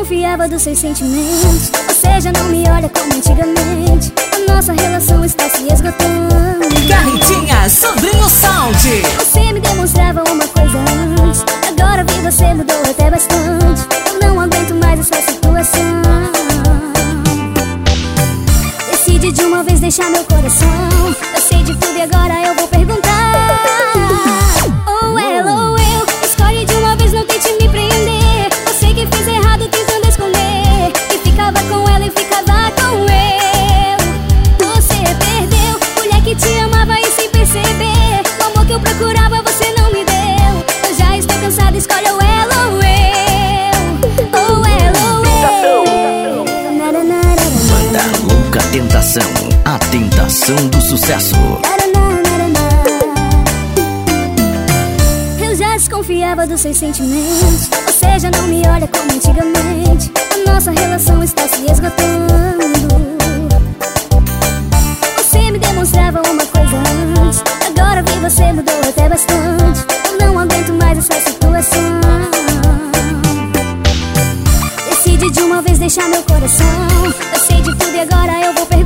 desconfiava dos seus sentimentos. Você já não me olha como antigamente. A nossa relação está se esgotando. Carretinha Sandrinho Sound. Você me demonstrava uma coisa antes, agora vi você mudou até bastante. Eu não aguento mais essa situação. Decide de uma vez deixar meu coração. Eu sei de tudo e agora eu vou perguntar. Ou ela ou eu, escolhe de uma vez, não tente me prender. Eu sei que fiz errado tentando esconder, e ficava com ela e ficava com eu. Você perdeu, mulher que te amava e sem perceber. O amor que eu procurava você não me deu. Eu já estou cansada, escolhe ou ela ou eu. Ou ela ou eu. Banda Louca Tentação, a tentação do sucesso. Eu já desconfiava dos seus sentimentos. Você já não me olha como antigamente. A nossa relação está se esgotando. Você me demonstrava uma coisa antes, agora vi você mudou até bastante. Eu não aguento mais essa situação. Decide de uma vez deixar meu coração. Eu sei de tudo e agora eu vou perder.